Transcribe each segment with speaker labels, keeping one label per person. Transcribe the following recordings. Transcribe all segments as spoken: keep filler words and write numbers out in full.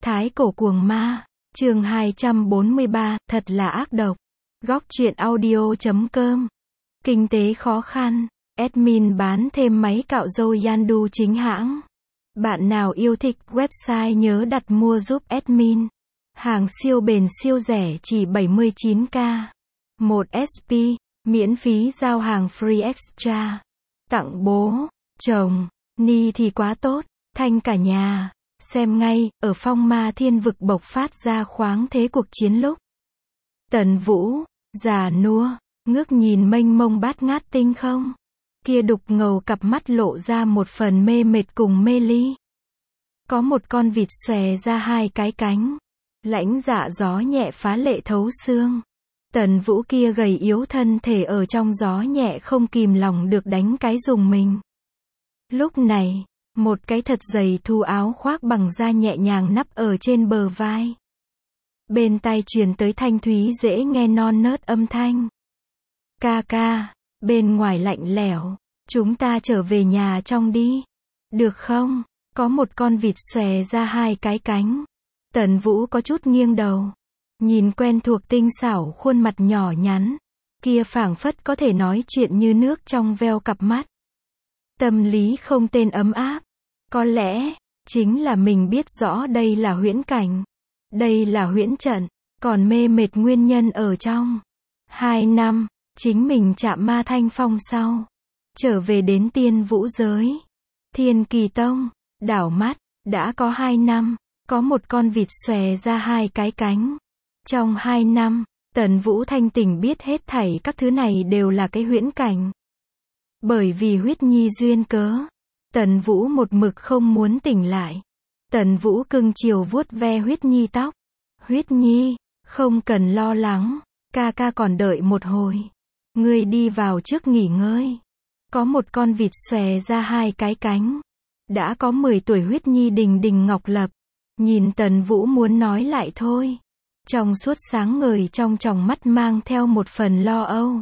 Speaker 1: Thái cổ cuồng ma, chương hai trăm bốn mươi ba, thật là ác độc. Góc truyện audio chấm com. Kinh tế khó khăn, admin bán thêm máy cạo râu Yandu chính hãng. Bạn nào yêu thích website nhớ đặt mua giúp admin. Hàng siêu bền siêu rẻ chỉ bảy mươi chín k. một ét pê, miễn phí giao hàng free extra. Tặng bố, chồng, ni thì quá tốt, thanh cả nhà. Xem ngay, ở phong ma thiên vực bộc phát ra khoáng thế cuộc chiến lúc. Tần Vũ, già nua, ngước nhìn mênh mông bát ngát tinh không. Kia đục ngầu cặp mắt lộ ra một phần mê mệt cùng mê ly. Có một con vịt xòe ra hai cái cánh. Lãnh dạ gió nhẹ phá lệ thấu xương. Tần Vũ kia gầy yếu thân thể ở trong gió nhẹ không kìm lòng được đánh cái rùng mình. Lúc này, một cái thật dày thu áo khoác bằng da nhẹ nhàng nắp ở trên bờ vai. Bên tai truyền tới thanh thúy dễ nghe non nớt âm thanh. Ca ca, bên ngoài lạnh lẽo, chúng ta trở về nhà trong đi. Được không? Có một con vịt xòe ra hai cái cánh. Tần Vũ có chút nghiêng đầu. Nhìn quen thuộc tinh xảo khuôn mặt nhỏ nhắn. Kia phảng phất có thể nói chuyện như nước trong veo cặp mắt. Tâm lý không tên ấm áp. Có lẽ, chính là mình biết rõ đây là huyễn cảnh. Đây là huyễn trận, còn mê mệt nguyên nhân ở trong. Hai năm, chính mình chạm ma thanh phong sau. Trở về đến tiên vũ giới. Thiên Kỳ Tông, đảo mắt, đã có hai năm, có một con vịt xòe ra hai cái cánh. Trong hai năm, Tần Vũ thanh tỉnh biết hết thảy các thứ này đều là cái huyễn cảnh. Bởi vì huyết nhi duyên cớ. Tần Vũ một mực không muốn tỉnh lại. Tần Vũ cưng chiều vuốt ve huyết nhi tóc. Huyết nhi, không cần lo lắng, ca ca còn đợi một hồi. Ngươi đi vào trước nghỉ ngơi. Có một con vịt xòe ra hai cái cánh. Đã có mười tuổi huyết nhi đình đình ngọc lập. Nhìn Tần Vũ muốn nói lại thôi. Trong suốt sáng ngời trong tròng mắt mang theo một phần lo âu.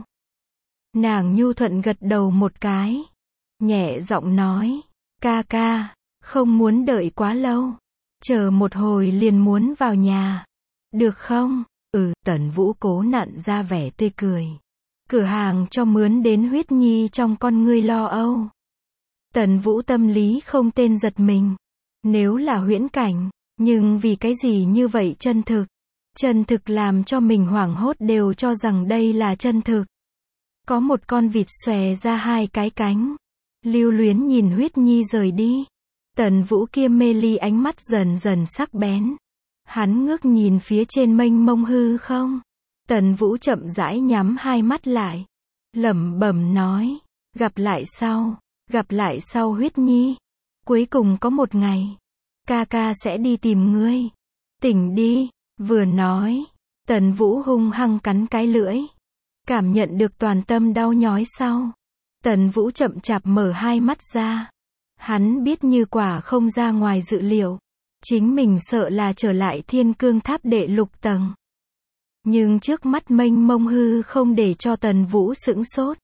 Speaker 1: Nàng nhu thuận gật đầu một cái. Nhẹ giọng nói, ca ca, không muốn đợi quá lâu. Chờ một hồi liền muốn vào nhà. Được không? Ừ, Tần Vũ cố nặn ra vẻ tươi cười. Cửa hàng cho mướn đến huyết nhi trong con ngươi lo âu. Tần Vũ tâm lý không tên giật mình. Nếu là huyễn cảnh, nhưng vì cái gì như vậy chân thực? Chân thực làm cho mình hoảng hốt đều cho rằng đây là chân thực. Có một con vịt xòe ra hai cái cánh. Lưu luyến nhìn huyết nhi rời đi. Tần Vũ kia mê ly ánh mắt dần dần sắc bén. Hắn ngước nhìn phía trên mênh mông hư không. Tần Vũ chậm rãi nhắm hai mắt lại. Lẩm bẩm nói. Gặp lại sau. Gặp lại sau huyết nhi. Cuối cùng có một ngày. Ca ca sẽ đi tìm ngươi. Tỉnh đi. Vừa nói. Tần Vũ hung hăng cắn cái lưỡi. Cảm nhận được toàn tâm đau nhói sau. Tần Vũ chậm chạp mở hai mắt ra. Hắn biết như quả không ra ngoài dự liệu. Chính mình sợ là trở lại thiên cương tháp đệ lục tầng. Nhưng trước mắt mênh mông hư không để cho Tần Vũ sững sốt.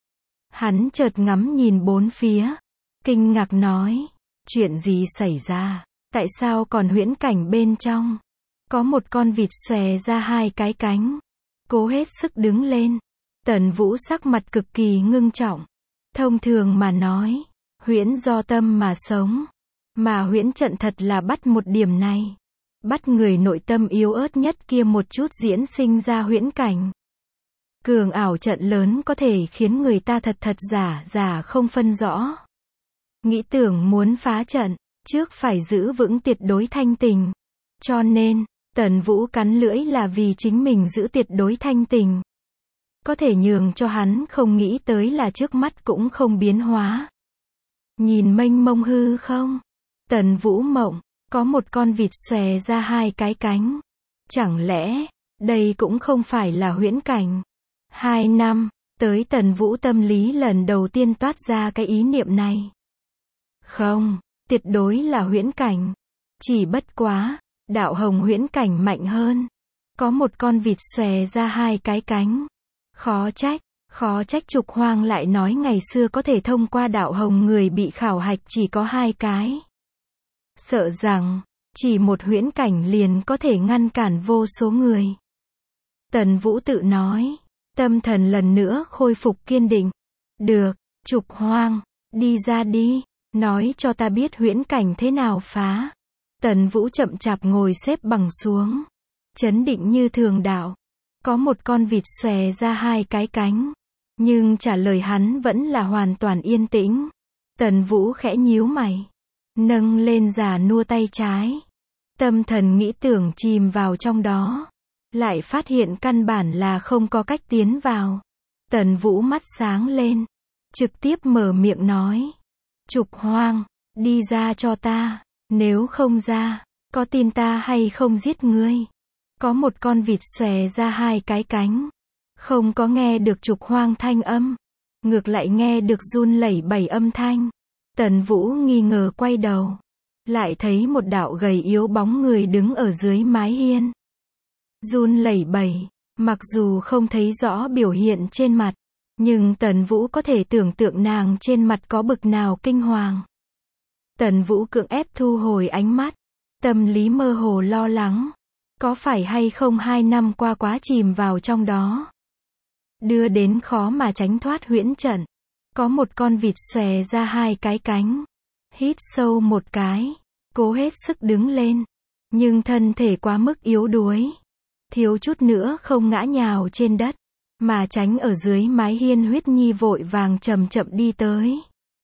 Speaker 1: Hắn chợt ngắm nhìn bốn phía. Kinh ngạc nói. Chuyện gì xảy ra? Tại sao còn huyễn cảnh bên trong? Có một con vịt xòe ra hai cái cánh. Cố hết sức đứng lên. Tần Vũ sắc mặt cực kỳ ngưng trọng. Thông thường mà nói, huyễn do tâm mà sống. Mà huyễn trận thật là bắt một điểm này. Bắt người nội tâm yếu ớt nhất kia một chút diễn sinh ra huyễn cảnh. Cường ảo trận lớn có thể khiến người ta thật thật giả giả không phân rõ. Nghĩ tưởng muốn phá trận, trước phải giữ vững tuyệt đối thanh tình. Cho nên, Tần Vũ cắn lưỡi là vì chính mình giữ tuyệt đối thanh tình. Có thể nhường cho hắn không nghĩ tới là trước mắt cũng không biến hóa. Nhìn mênh mông hư không? Tần Vũ mộng, có một con vịt xòe ra hai cái cánh. Chẳng lẽ, đây cũng không phải là huyễn cảnh? Hai năm, tới Tần Vũ tâm lý lần đầu tiên toát ra cái ý niệm này. Không, tuyệt đối là huyễn cảnh. Chỉ bất quá, đạo hồng huyễn cảnh mạnh hơn. Có một con vịt xòe ra hai cái cánh. Khó trách, khó trách Trục Hoang lại nói ngày xưa có thể thông qua đạo hồng người bị khảo hạch chỉ có hai cái. Sợ rằng, Chỉ một huyễn cảnh liền có thể ngăn cản vô số người. Tần Vũ tự nói. Tâm thần lần nữa khôi phục kiên định. Được, Trục Hoang, đi ra đi, nói cho ta biết huyễn cảnh thế nào phá. Tần Vũ chậm chạp ngồi xếp bằng xuống. Chấn định như thường đạo. Có một con vịt xòe ra hai cái cánh. Nhưng trả lời hắn vẫn là hoàn toàn yên tĩnh. Tần Vũ khẽ nhíu mày. Nâng lên già nua tay trái. Tâm thần nghĩ tưởng chìm vào trong đó. Lại phát hiện căn bản là không có cách tiến vào. Tần Vũ mắt sáng lên. Trực tiếp mở miệng nói. Trục Hoang, đi ra cho ta. Nếu không ra, có tin ta hay không giết ngươi. Có một con vịt xòe ra hai cái cánh. Không có nghe được Trục Hoang thanh âm. Ngược lại nghe được run lẩy bẩy âm thanh. Tần Vũ nghi ngờ quay đầu. Lại thấy một đạo gầy yếu bóng người đứng ở dưới mái hiên. Run lẩy bẩy. Mặc dù không thấy rõ biểu hiện trên mặt. Nhưng Tần Vũ có thể tưởng tượng nàng trên mặt có bực nào kinh hoàng. Tần Vũ cưỡng ép thu hồi ánh mắt. Tâm lý mơ hồ lo lắng. Có phải hay không hai năm qua quá chìm vào trong đó. Đưa đến khó mà tránh thoát huyễn trận. Có một con vịt xòe ra hai cái cánh. Hít sâu một cái. Cố hết sức đứng lên. Nhưng thân thể quá mức yếu đuối. Thiếu chút nữa không ngã nhào trên đất. Mà tránh ở dưới mái hiên. Huyết Nhi vội vàng chậm chậm đi tới.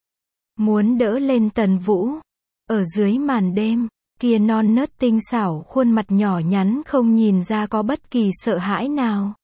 Speaker 1: Muốn đỡ lên Tần Vũ. Ở dưới màn đêm. Kia non nớt tinh xảo khuôn mặt nhỏ nhắn không nhìn ra có bất kỳ sợ hãi nào.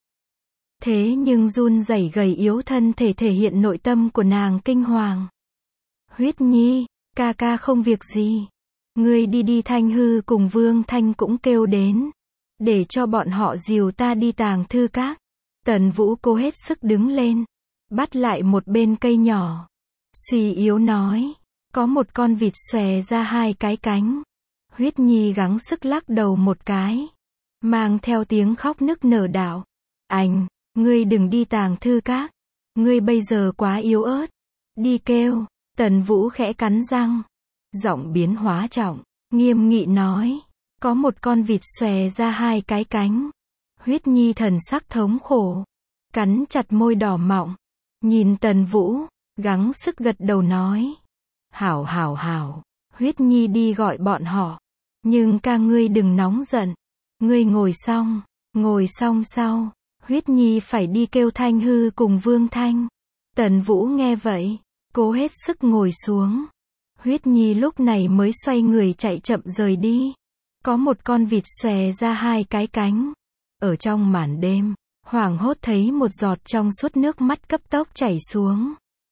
Speaker 1: Thế nhưng run rẩy gầy yếu thân thể thể hiện nội tâm của nàng kinh hoàng. Huyết Nhi, ca ca không việc gì. Ngươi đi đi. Thanh Hư cùng Vương Thanh cũng kêu đến. Để cho bọn họ dìu ta đi tàng thư các. Tần Vũ cố hết sức đứng lên. Bắt lại một bên cây nhỏ. Suy yếu nói. Có một con vịt xòe ra hai cái cánh. Huyết Nhi gắng sức lắc đầu một cái. Mang theo tiếng khóc nức nở đạo. Anh, ngươi đừng đi tàng thư các. Ngươi bây giờ quá yếu ớt. Đi kêu. Tần Vũ khẽ cắn răng. Giọng biến hóa trọng. Nghiêm nghị nói. Có một con vịt xòe ra hai cái cánh. Huyết Nhi thần sắc thống khổ. Cắn chặt môi đỏ mọng. Nhìn Tần Vũ. Gắng sức gật đầu nói. Hảo hảo hảo. Huyết Nhi đi gọi bọn họ. Nhưng ca ngươi đừng nóng giận. Ngươi ngồi xong. Ngồi xong sau. Huyết Nhi phải đi kêu Thanh Hư cùng Vương Thanh. Tần Vũ nghe vậy. Cố hết sức ngồi xuống. Huyết Nhi lúc này mới xoay người chạy chậm rời đi. Có một con vịt xòe ra hai cái cánh. Ở trong màn đêm. Hoảng hốt thấy một giọt trong suốt nước mắt cấp tốc chảy xuống.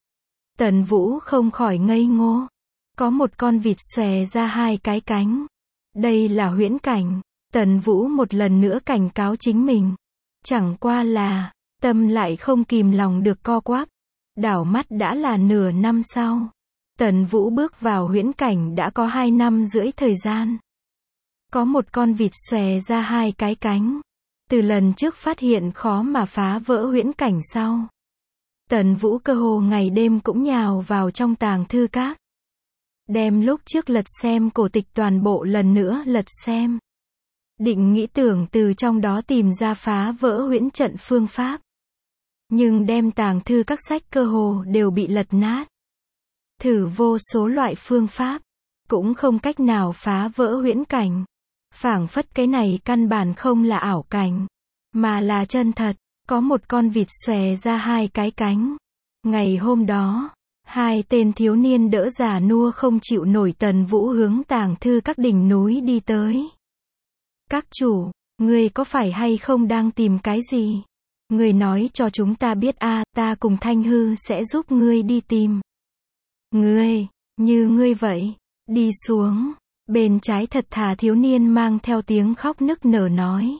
Speaker 1: Tần Vũ không khỏi ngây ngô. Có một con vịt xòe ra hai cái cánh. Đây là huyễn cảnh. Tần Vũ một lần nữa cảnh cáo chính mình. Chẳng qua là, tâm lại không kìm lòng được co quắp. Đảo mắt đã là nửa năm sau. Tần Vũ bước vào huyễn cảnh đã có hai năm rưỡi thời gian. Có một con vịt xòe ra hai cái cánh. Từ lần trước phát hiện khó mà phá vỡ huyễn cảnh sau. Tần Vũ cơ hồ ngày đêm cũng nhào vào trong tàng thư các. Đem lúc trước lật xem cổ tịch toàn bộ lần nữa lật xem. Định nghĩ tưởng từ trong đó tìm ra phá vỡ huyễn trận phương pháp. Nhưng đem tàng thư các sách cơ hồ đều bị lật nát. Thử vô số loại phương pháp. Cũng không cách nào phá vỡ huyễn cảnh. Phảng phất cái này căn bản không là ảo cảnh. Mà là chân thật. Có một con vịt xòe ra hai cái cánh. Ngày hôm đó. Hai tên thiếu niên đỡ già nua không chịu nổi Tần Vũ hướng tàng thư các đỉnh núi đi tới. Các chủ, ngươi có phải hay không đang tìm cái gì? Ngươi nói cho chúng ta biết a, à, ta cùng Thanh Hư sẽ giúp ngươi đi tìm. Ngươi, như ngươi vậy, đi xuống. Bên trái thật thà thiếu niên mang theo tiếng khóc nức nở nói.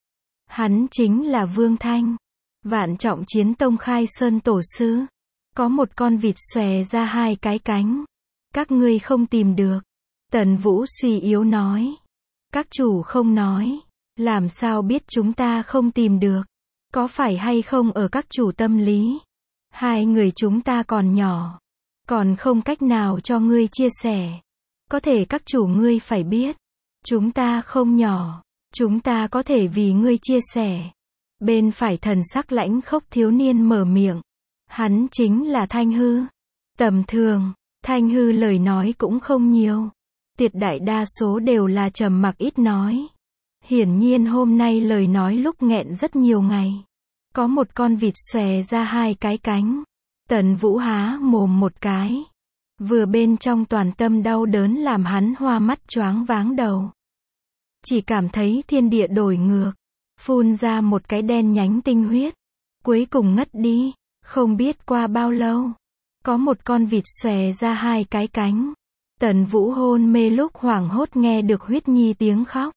Speaker 1: Hắn chính là Vương Thanh. Vạn Trọng Chiến Tông Khai Sơn Tổ Sư. Có một con vịt xòe ra hai cái cánh. Các ngươi không tìm được. Tần Vũ suy yếu nói. Các chủ không nói. Làm sao biết chúng ta không tìm được? Có phải hay không ở các chủ tâm lý? Hai người chúng ta còn nhỏ. Còn không cách nào cho ngươi chia sẻ. Có thể các chủ ngươi phải biết. Chúng ta không nhỏ. Chúng ta có thể vì ngươi chia sẻ. Bên phải thần sắc lãnh khốc thiếu niên mở miệng. Hắn chính là Thanh Hư. Tầm thường, Thanh Hư lời nói cũng không nhiều. Tuyệt đại đa số đều là trầm mặc ít nói. Hiển nhiên hôm nay lời nói lúc nghẹn rất nhiều ngày. Có một con vịt xòe ra hai cái cánh. Tần Vũ há mồm một cái. Vừa bên trong toàn tâm đau đớn làm hắn hoa mắt choáng váng đầu. Chỉ cảm thấy thiên địa đổi ngược. Phun ra một cái đen nhánh tinh huyết. Cuối cùng ngất đi. Không biết qua bao lâu. Có một con vịt xòe ra hai cái cánh. Tần Vũ hôn mê lúc hoảng hốt nghe được Huyết Nhi tiếng khóc.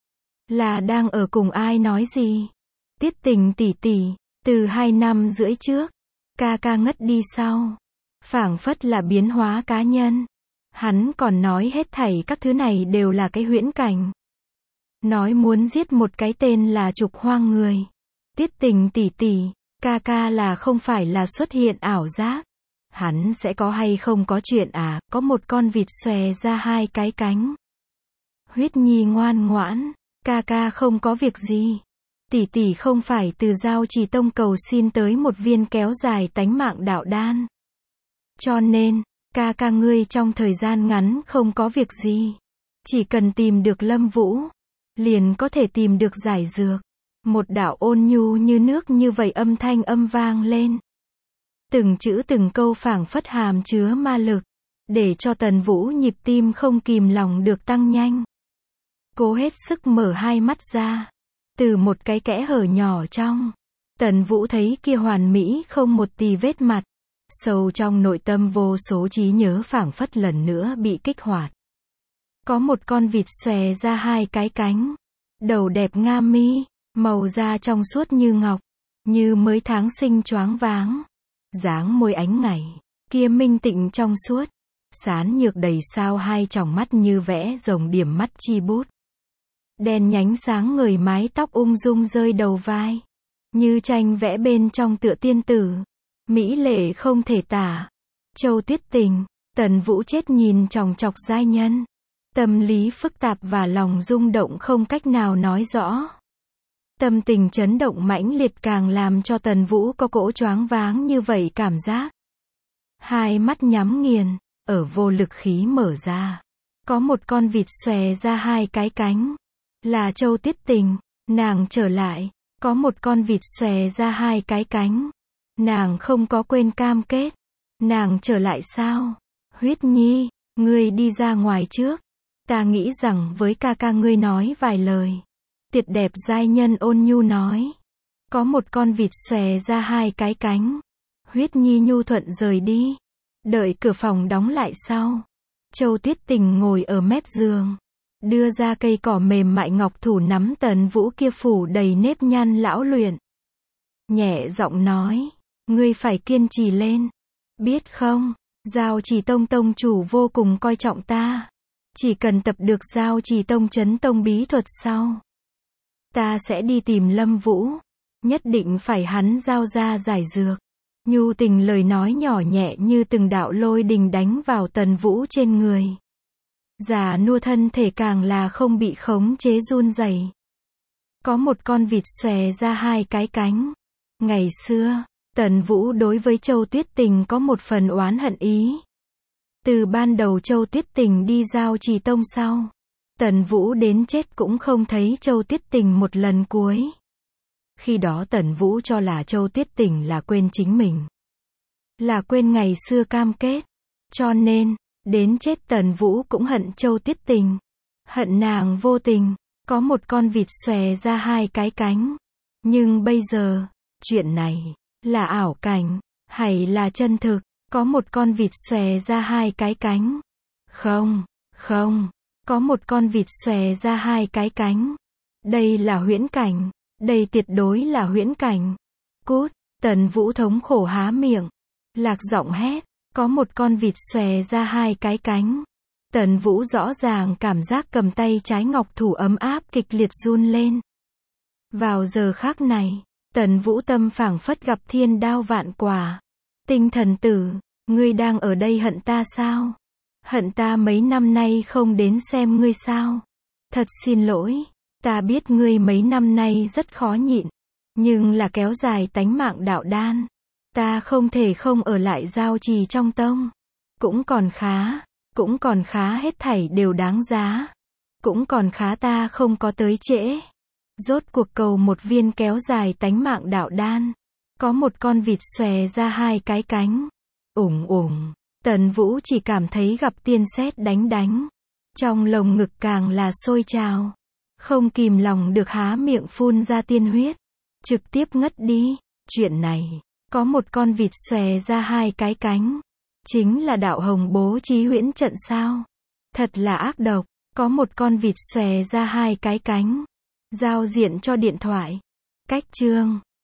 Speaker 1: Là đang ở cùng ai nói gì? Tiết Tình tỷ tỷ, từ hai năm rưỡi trước, ca ca ngất đi sau. Phảng phất là biến hóa cá nhân. Hắn còn nói hết thảy các thứ này đều là cái huyễn cảnh. Nói muốn giết một cái tên là Trục Hoang người. Tiết Tình tỷ tỷ, ca ca là không phải là xuất hiện ảo giác. Hắn sẽ có hay không có chuyện à, có một con vịt xòe ra hai cái cánh. Huyết Nhi ngoan ngoãn, ca ca không có việc gì. Tỷ tỷ không phải từ Giao Trì Tông cầu xin tới một viên kéo dài tánh mạng đạo đan. Cho nên, ca ca ngươi trong thời gian ngắn không có việc gì. Chỉ cần tìm được Lâm Vũ, liền có thể tìm được giải dược. Một đạo ôn nhu như nước như vậy âm thanh âm vang lên. Từng chữ từng câu phảng phất hàm chứa ma lực, để cho Tần Vũ nhịp tim không kìm lòng được tăng nhanh. Cố hết sức mở hai mắt ra. Từ một cái kẽ hở nhỏ trong, Tần Vũ thấy kia hoàn mỹ không một tì vết mặt. Sâu trong nội tâm vô số trí nhớ phảng phất lần nữa bị kích hoạt. Có một con vịt xòe ra hai cái cánh. Đầu đẹp nga mi, màu da trong suốt như ngọc, như mới tháng sinh choáng váng. Dáng môi ánh ngày, kia minh tịnh trong suốt. Sán nhược đầy sao hai tròng mắt như vẽ rồng điểm mắt chi bút. Đen nhánh sáng ngời mái tóc ung dung rơi đầu vai. Như tranh vẽ bên trong tựa tiên tử. Mỹ lệ không thể tả. Châu Tuyết Tình, Tần Vũ chết nhìn chòng chọc giai nhân. Tâm lý phức tạp và lòng rung động không cách nào nói rõ. Tâm tình chấn động mãnh liệt càng làm cho Tần Vũ có cỗ choáng váng như vậy cảm giác. Hai mắt nhắm nghiền, ở vô lực khí mở ra. Có một con vịt xòe ra hai cái cánh. Là Châu Tuyết Tình, nàng trở lại. Có một con vịt xòe ra hai cái cánh. Nàng không có quên cam kết. Nàng trở lại sao? Huyết Nhi, ngươi đi ra ngoài trước. Ta nghĩ rằng với ca ca ngươi nói vài lời. Tuyệt đẹp giai nhân ôn nhu nói. Có một con vịt xòe ra hai cái cánh. Huyết Nhi nhu thuận rời đi. Đợi cửa phòng đóng lại sau. Châu Tuyết Tình ngồi ở mép giường. Đưa ra cây cỏ mềm mại ngọc thủ nắm Tần Vũ kia phủ đầy nếp nhăn lão luyện. Nhẹ giọng nói. Ngươi phải kiên trì lên. Biết không, Giao Trì Tông tông chủ vô cùng coi trọng ta. Chỉ cần tập được Giao Trì Tông chấn tông bí thuật sau. Ta sẽ đi tìm Lâm Vũ. Nhất định phải hắn giao ra giải dược. Nhu tình lời nói nhỏ nhẹ như từng đạo lôi đình đánh vào Tần Vũ trên người. Già nua thân thể càng là không bị khống chế run rẩy. Có một con vịt xòe ra hai cái cánh. Ngày xưa, Tần Vũ đối với Châu Tuyết Tình có một phần oán hận ý. Từ ban đầu Châu Tuyết Tình đi Giao Trì Tông sau, Tần Vũ đến chết cũng không thấy Châu Tuyết Tình một lần cuối. Khi đó Tần Vũ cho là Châu Tuyết Tình là quên chính mình. Là quên ngày xưa cam kết. Cho nên, đến chết Tần Vũ cũng hận Châu Tuyết Tình. Hận nàng vô tình. Có một con vịt xòe ra hai cái cánh. Nhưng bây giờ, chuyện này, là ảo cảnh, hay là chân thực? Có một con vịt xòe ra hai cái cánh. Không, không, có một con vịt xòe ra hai cái cánh. Đây là huyễn cảnh, đây tuyệt đối là huyễn cảnh. Cút, Tần Vũ thống khổ há miệng, lạc giọng hét, có một con vịt xòe ra hai cái cánh. Tần Vũ rõ ràng cảm giác cầm tay trái ngọc thủ ấm áp kịch liệt run lên. Vào giờ khắc này, Tần Vũ tâm phảng phất gặp thiên đao vạn quả. Tinh thần tử, ngươi đang ở đây hận ta sao? Hận ta mấy năm nay không đến xem ngươi sao? Thật xin lỗi, ta biết ngươi mấy năm nay rất khó nhịn, nhưng là kéo dài tánh mạng đạo đan. Ta không thể không ở lại giao trì trong tông. Cũng còn khá, cũng còn khá hết thảy đều đáng giá. Cũng còn khá ta không có tới trễ. Rốt cuộc cầu một viên kéo dài tánh mạng đạo đan. Có một con vịt xòe ra hai cái cánh. Ủng ủng, Tần Vũ chỉ cảm thấy gặp tiên sét đánh đánh. Trong lồng ngực càng là sôi trào. Không kìm lòng được há miệng phun ra tiên huyết. Trực tiếp ngất đi. Chuyện này, có một con vịt xòe ra hai cái cánh. Chính là đạo hồng bố trí huyễn trận sao? Thật là ác độc, có một con vịt xòe ra hai cái cánh. Giao diện cho điện thoại. Cách chương